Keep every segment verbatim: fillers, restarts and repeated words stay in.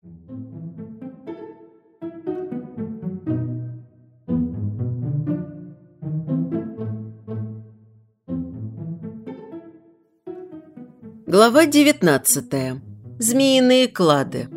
Глава девятнадцатая. Змеиные клады.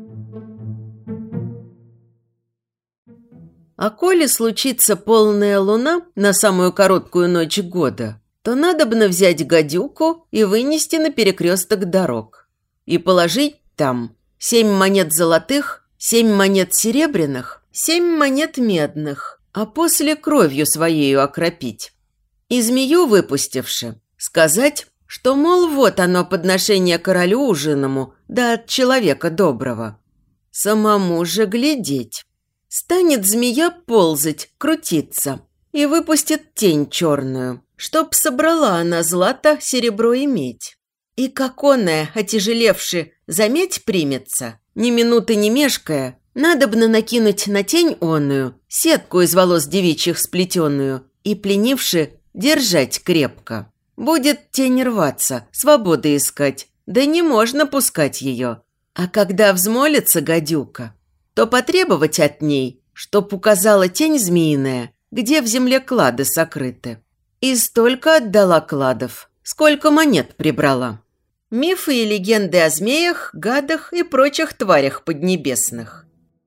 А коли случится полная луна на самую короткую ночь года, то надобно взять гадюку и вынести на перекресток дорог. И положить там семь монет золотых, семь монет серебряных, семь монет медных, а после кровью своею окропить. И змею выпустивши, сказать, что, мол, вот оно подношение королю ужиному, да от человека доброго. Самому же глядеть. Станет змея ползать, крутиться и выпустит тень черную, чтоб собрала она злато, серебро и медь. И как оная, отяжелевши, заметь примется, ни минуты не мешкая, надобно накинуть на тень оную сетку из волос девичьих сплетенную и, пленивши, держать крепко. Будет тень рваться, свободы искать, да не можно пускать ее. А когда взмолится гадюка, то потребовать от ней, чтоб указала тень змеиная, где в земле клады сокрыты. И столько отдала кладов, сколько монет прибрала. Мифы и легенды о змеях, гадах и прочих тварях поднебесных.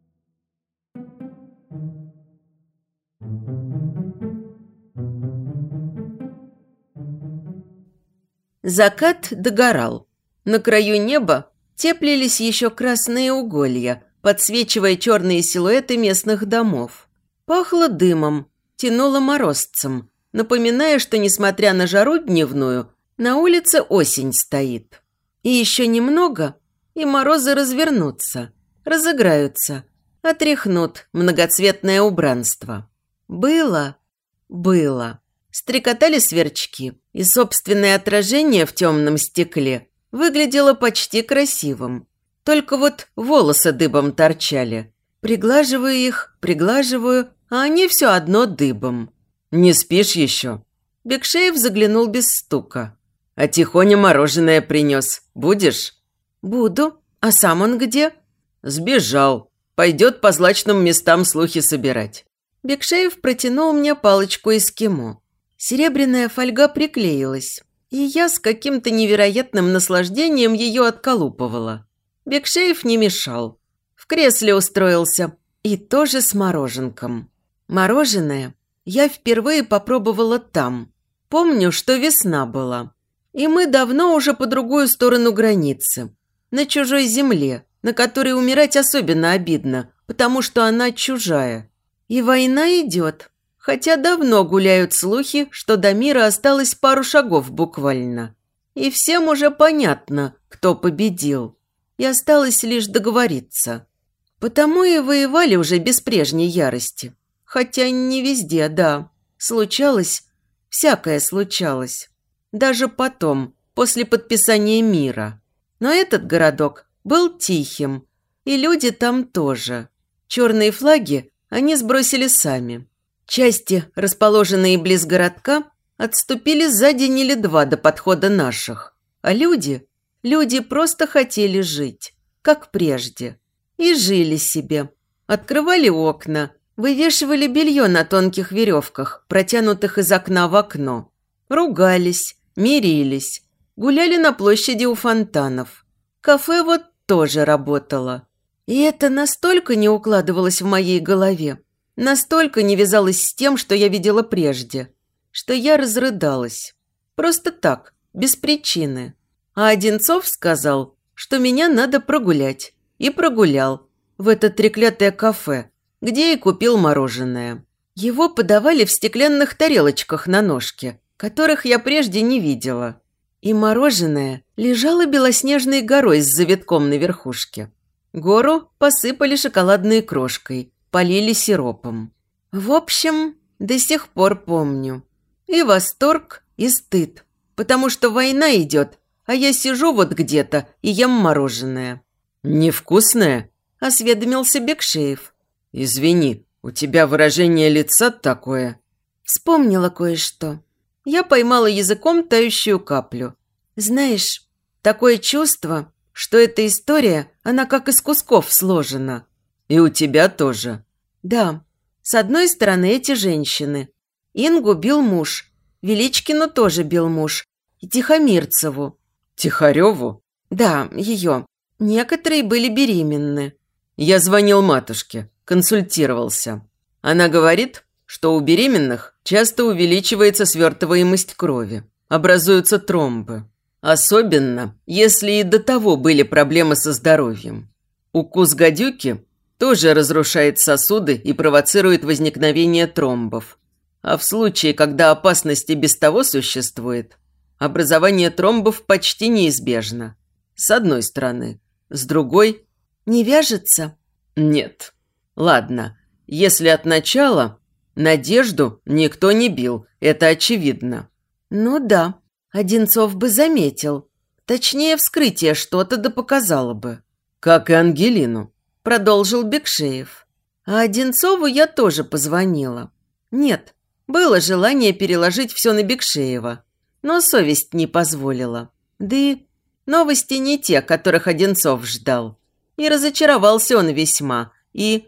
Закат догорал. На краю неба теплились еще красные уголья, подсвечивая черные силуэты местных домов. Пахло дымом, тянуло морозцем, напоминая, что, несмотря на жару дневную, на улице осень стоит. И еще немного, и морозы развернутся, разыграются, отряхнут многоцветное убранство. Было, было. Стрекотали сверчки, и собственное отражение в темном стекле выглядело почти красивым. Только вот волосы дыбом торчали. Приглаживаю их, приглаживаю, а они все одно дыбом. «Не спишь еще?» Бекшеев заглянул без стука. «А Тихоня мороженое принес. Будешь?» «Буду. А сам он где?» «Сбежал. Пойдет по злачным местам слухи собирать». Бекшеев протянул мне палочку эскимо. Серебряная фольга приклеилась, и я с каким-то невероятным наслаждением ее отколупывала. Бекшеев не мешал. В кресле устроился, и тоже с мороженком. Мороженое я впервые попробовала там. Помню, что весна была. И мы давно уже по другую сторону границы. На чужой земле, на которой умирать особенно обидно, потому что она чужая. И война идет. Хотя давно гуляют слухи, что до мира осталось пару шагов буквально. И всем уже понятно, кто победил. И осталось лишь договориться. Потому и воевали уже без прежней ярости. Хотя не везде, да. Случалось, всякое случалось. Даже потом, после подписания мира. Но этот городок был тихим. И люди там тоже. Черные флаги они сбросили сами. Части, расположенные близ городка, отступили за день или два до подхода наших. А люди, люди просто хотели жить, как прежде. И жили себе. Открывали окна, вывешивали белье на тонких веревках, протянутых из окна в окно. Ругались, мирились, гуляли на площади у фонтанов. Кафе вот тоже работало. И это настолько не укладывалось в моей голове, настолько не вязалось с тем, что я видела прежде, что я разрыдалась. Просто так, без причины. А Одинцов сказал, что меня надо прогулять. И прогулял в это треклятое кафе, где и купил мороженое. Его подавали в стеклянных тарелочках на ножке, которых я прежде не видела. И мороженое лежало белоснежной горой с завитком на верхушке. Гору посыпали шоколадной крошкой, полили сиропом. В общем, до сих пор помню. И восторг, и стыд. Потому что война идет, а я сижу вот где-то и ем мороженое. «Невкусное?» – осведомился Бекшеев. «Извини, у тебя выражение лица такое». Вспомнила кое-что. Я поймала языком тающую каплю. Знаешь, такое чувство, что эта история, она как из кусков сложена. И у тебя тоже. Да. С одной стороны, эти женщины. Ингу бил муж. Величкину тоже бил муж. И Тихомирцеву. Тихареву? Да, ее. Некоторые были беременны. Я звонил матушке, консультировался. Она говорит, что у беременных часто увеличивается свертываемость крови. Образуются тромбы. Особенно, если и до того были проблемы со здоровьем. Укус гадюки тоже разрушает сосуды и провоцирует возникновение тромбов. А в случае, когда опасность и без того существует, образование тромбов почти неизбежно. С одной стороны. С другой – не вяжется? Нет. Ладно, если от начала, Надежду никто не бил, это очевидно. Ну да, Одинцов бы заметил. Точнее, вскрытие что-то да показало бы. Как и Ангелину, продолжил Бекшеев. А Одинцову я тоже позвонила. Нет, было желание переложить все на Бекшеева, но совесть не позволила. Да и новости не те, которых Одинцов ждал. И разочаровался он весьма, и...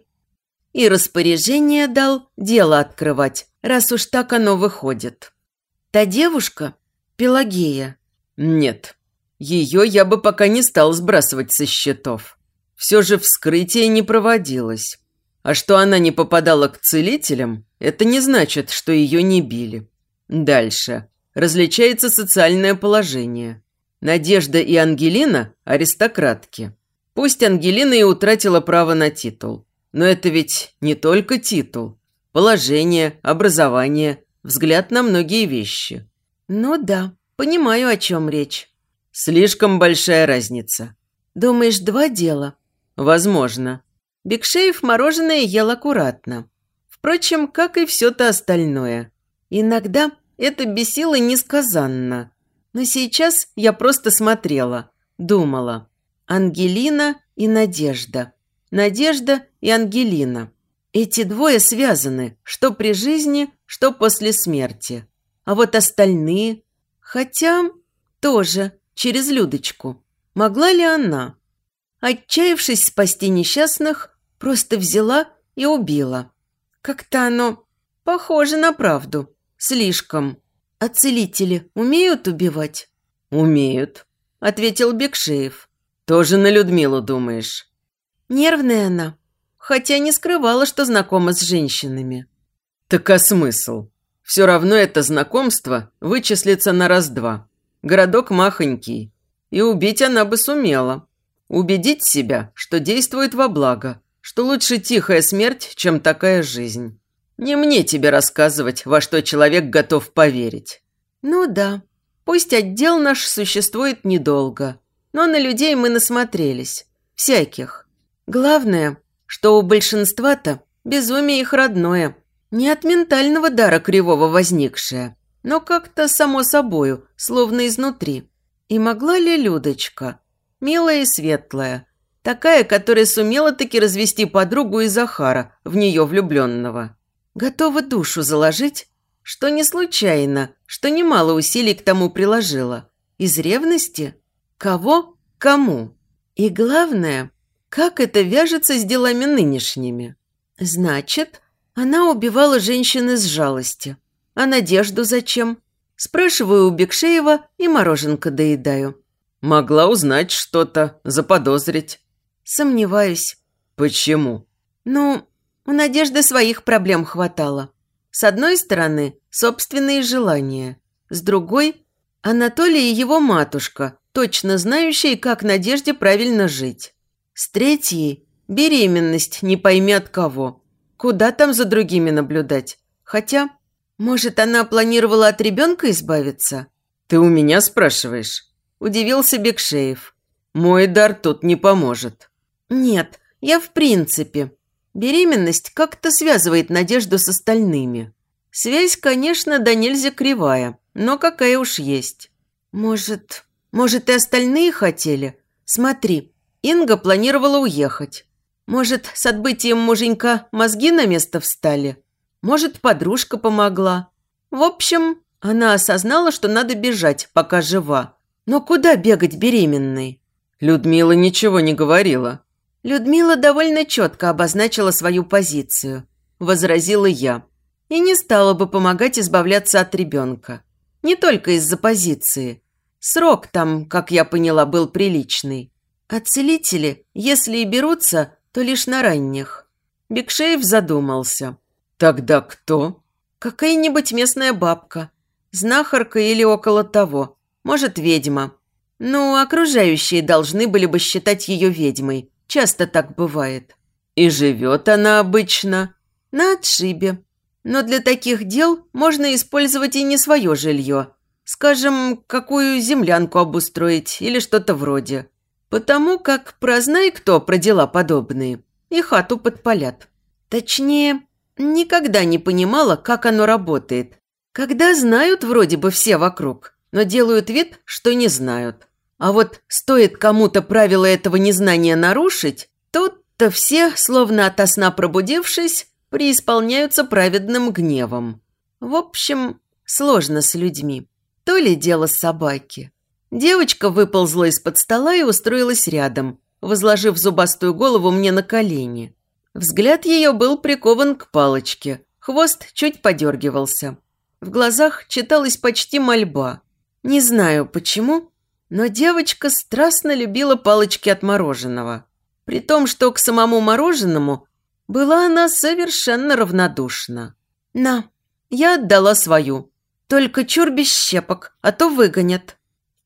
И распоряжение дал дело открывать, раз уж так оно выходит. Та девушка, Пелагея? Нет, ее я бы пока не стал сбрасывать со счетов. Все же вскрытие не проводилось. А что она не попадала к целителям, это не значит, что ее не били. Дальше. Различается социальное положение. Надежда и Ангелина – аристократки. Пусть Ангелина и утратила право на титул. Но это ведь не только титул. Положение, образование, взгляд на многие вещи. Ну да, понимаю, о чем речь. Слишком большая разница. Думаешь, два дела? Возможно. Бекшеев мороженое ел аккуратно. Впрочем, как и все-то остальное. Иногда это бесило несказанно. Но сейчас я просто смотрела, думала. Ангелина и Надежда. Надежда и Ангелина. Эти двое связаны, что при жизни, что после смерти. А вот остальные... Хотя тоже через Людочку. Могла ли она? Отчаявшись спасти несчастных, просто взяла и убила. Как-то оно похоже на правду. Слишком. А целители умеют убивать? Умеют, ответил Бекшеев. Тоже на Людмилу думаешь? Нервная она, хотя не скрывала, что знакома с женщинами. Так а смысл? Все равно это знакомство вычислится на раз-два. Городок махонький. И убить она бы сумела. Убедить себя, что действует во благо, что лучше тихая смерть, чем такая жизнь. Не мне тебе рассказывать, во что человек готов поверить. Ну да, пусть отдел наш существует недолго, но на людей мы насмотрелись. Всяких. Главное, что у большинства-то безумие их родное. Не от ментального дара кривого возникшее, но как-то само собою, словно изнутри. И могла ли Людочка, милая и светлая, такая, которая сумела таки развести подругу и Захара, в нее влюбленного, готова душу заложить, что не случайно, что немало усилий к тому приложила. Из ревности? Кого? Кому? И главное, как это вяжется с делами нынешними? Значит, она убивала женщин из жалости. А Надежду зачем? Спрашиваю у Бекшеева и мороженка доедаю. Могла узнать что-то, заподозрить. Сомневаюсь. Почему? Ну, у Надежды своих проблем хватало. С одной стороны, собственные желания. С другой, Анатолий и его матушка, точно знающие, как Надежде правильно жить. С третьей, беременность не пойми от кого. Куда там за другими наблюдать? Хотя, может, она планировала от ребенка избавиться? Ты у меня спрашиваешь? Удивился Бекшеев. Мой дар тут не поможет. Нет, я в принципе. Беременность как-то связывает Надежду с остальными. Связь, конечно, да нельзя кривая, но какая уж есть. Может, может и остальные хотели? Смотри, Инга планировала уехать. Может, с отбытием муженька мозги на место встали? Может, подружка помогла? В общем, она осознала, что надо бежать, пока жива. Но куда бегать беременной? Людмила ничего не говорила. Людмила довольно четко обозначила свою позицию, возразила я. И не стала бы помогать избавляться от ребенка. Не только из-за позиции. Срок там, как я поняла, был приличный. А целители, если и берутся, то лишь на ранних. Бекшеев задумался. Тогда кто? Какая-нибудь местная бабка. Знахарка или около того. Может, ведьма. Ну, окружающие должны были бы считать ее ведьмой. Часто так бывает. И живет она обычно на отшибе. Но для таких дел можно использовать и не свое жилье. Скажем, какую землянку обустроить или что-то вроде. Потому как прознай кто про дела подобные, и хату подпалят. Точнее, никогда не понимала, как оно работает. Когда знают вроде бы все вокруг, но делают вид, что не знают. А вот стоит кому-то правила этого незнания нарушить, тут-то все, словно ото сна пробудившись, преисполняются праведным гневом. В общем, сложно с людьми. То ли дело собаки. Девочка выползла из-под стола и устроилась рядом, возложив зубастую голову мне на колени. Взгляд ее был прикован к палочке, хвост чуть подергивался. В глазах читалась почти мольба. Не знаю почему, но девочка страстно любила палочки от мороженого. При том, что к самому мороженому была она совершенно равнодушна. «На, я отдала свою. Только чур без щепок, а то выгонят».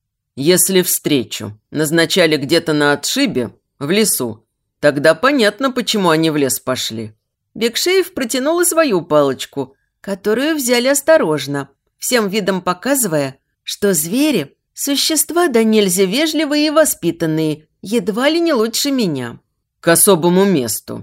Если встречу назначали где-то на отшибе, в лесу, тогда понятно, почему они в лес пошли. Бекшеев протянул и свою палочку, которую взяли осторожно, всем видом показывая, что звери – существа да нельзя вежливые и воспитанные, едва ли не лучше меня. К особому месту.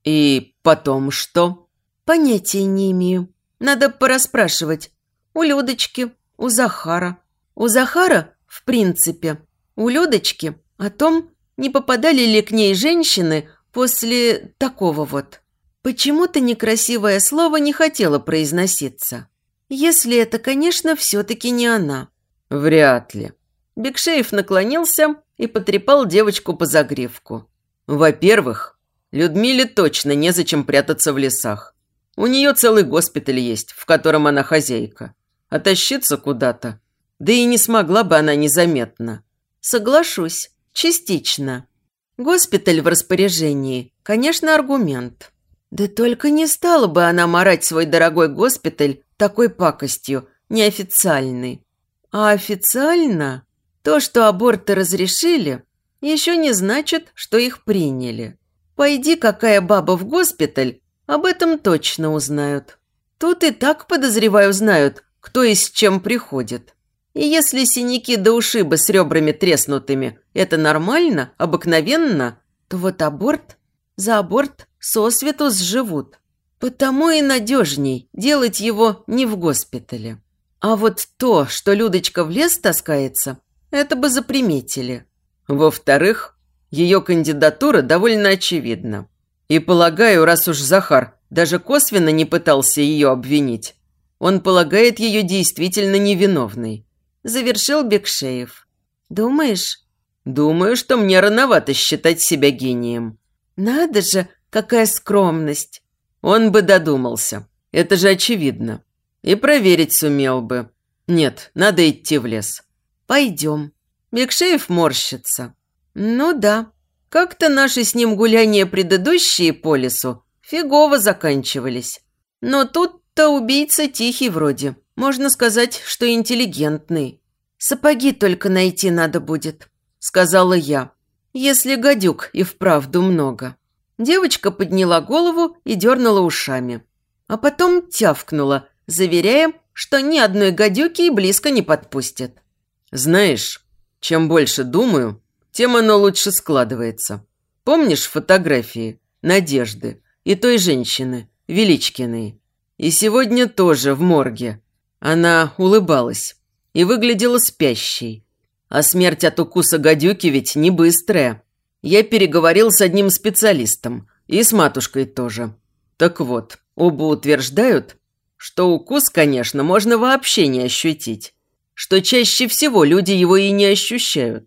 И потом что? Понятия не имею. Надо порасспрашивать. У Людочки, у Захара. У Захара, в принципе, у Людочки о том, не попадали ли к ней женщины после такого вот. Почему-то некрасивое слово не хотело произноситься. Если это, конечно, все-таки не она. Вряд ли. Бекшеев наклонился и потрепал девочку по загривку. Во-первых, Людмиле точно незачем прятаться в лесах. У нее целый госпиталь есть, в котором она хозяйка. А тащиться куда-то, да и не смогла бы она незаметно. Соглашусь, частично. Госпиталь в распоряжении, конечно, аргумент. Да только не стала бы она марать свой дорогой госпиталь такой пакостью, неофициальной. А официально то, что аборты разрешили, еще не значит, что их приняли. Пойди, какая баба в госпиталь, об этом точно узнают. Тут и так, подозреваю, знают, кто и с чем приходит. И если синяки до ушиба с ребрами треснутыми – это нормально, обыкновенно, то вот аборт, за аборт сосвету сживут. Потому и надежней делать его не в госпитале. А вот то, что Людочка в лес таскается, это бы заприметили. Во-вторых, ее кандидатура довольно очевидна. И полагаю, раз уж Захар даже косвенно не пытался ее обвинить, он полагает ее действительно невиновной. Завершил Бекшеев. Думаешь? Думаю, что мне рановато считать себя гением. Надо же, какая скромность. Он бы додумался. Это же очевидно. И проверить сумел бы. Нет, надо идти в лес. Пойдем. Бекшеев морщится. Ну да, как-то наши с ним гуляния предыдущие по лесу фигово заканчивались. Но тут-то убийца тихий вроде. Можно сказать, что интеллигентный. Сапоги только найти надо будет, сказала я. Если гадюк и вправду много. Девочка подняла голову и дернула ушами. А потом тявкнула, заверяя, что ни одной гадюки и близко не подпустят. Знаешь, чем больше думаю, тем оно лучше складывается. Помнишь фотографии Надежды и той женщины, Величкиной? И сегодня тоже в морге. Она улыбалась и выглядела спящей. А смерть от укуса гадюки ведь не быстрая. Я переговорил с одним специалистом и с матушкой тоже. Так вот, оба утверждают, что укус, конечно, можно вообще не ощутить, что чаще всего люди его и не ощущают.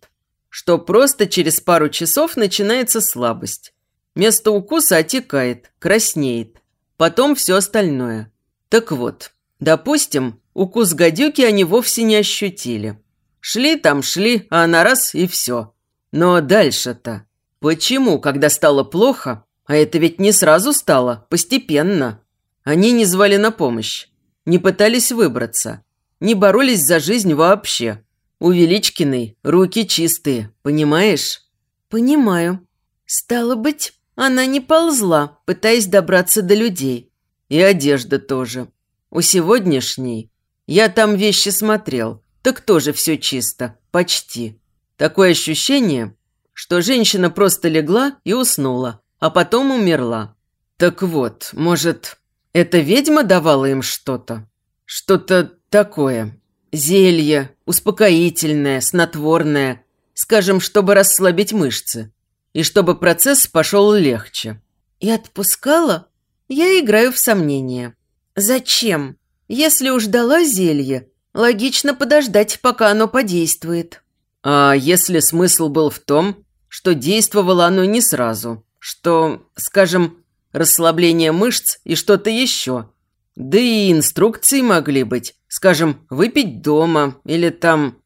что просто через пару часов начинается слабость. Место укуса отекает, краснеет. Потом все остальное. Так вот, допустим, укус гадюки они вовсе не ощутили. Шли там, шли, а она раз и все. Но дальше-то? Почему, когда стало плохо, а это ведь не сразу стало, постепенно, они не звали на помощь, не пытались выбраться, не боролись за жизнь вообще? У Величкиной руки чистые, понимаешь? Понимаю. Стало быть, она не ползла, пытаясь добраться до людей. И одежда тоже. У сегодняшней я там вещи смотрел, так тоже все чисто, почти. Такое ощущение, что женщина просто легла и уснула, а потом умерла. Так вот, может, эта ведьма давала им что-то? Что-то такое. Зелье, успокоительное, снотворное, скажем, чтобы расслабить мышцы. И чтобы процесс пошел легче. И отпускала? Я играю в сомнения. Зачем? Если уж дала зелье, логично подождать, пока оно подействует. А если смысл был в том, что действовало оно не сразу, что, скажем, расслабление мышц и что-то еще. Да и инструкции могли быть, скажем, выпить дома или там...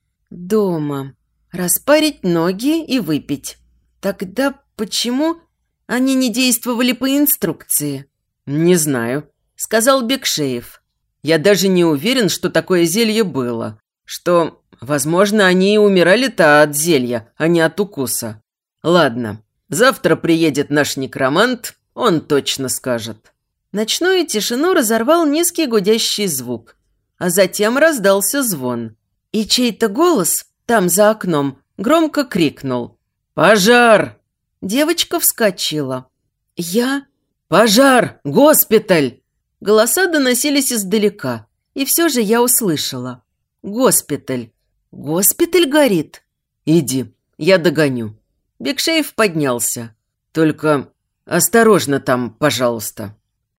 Дома. Распарить ноги и выпить. Тогда почему они не действовали по инструкции? Не знаю, сказал Бекшеев. Я даже не уверен, что такое зелье было. Что, возможно, они и умирали-то от зелья, а не от укуса. Ладно, завтра приедет наш некромант, он точно скажет. Ночную тишину разорвал низкий гудящий звук, а затем раздался звон. И чей-то голос там за окном громко крикнул: «Пожар!» Девочка вскочила. «Я?» «Пожар! Госпиталь!» Голоса доносились издалека, и все же я услышала. «Госпиталь! Госпиталь горит!» «Иди, я догоню». Бекшеев поднялся. «Только осторожно там, пожалуйста».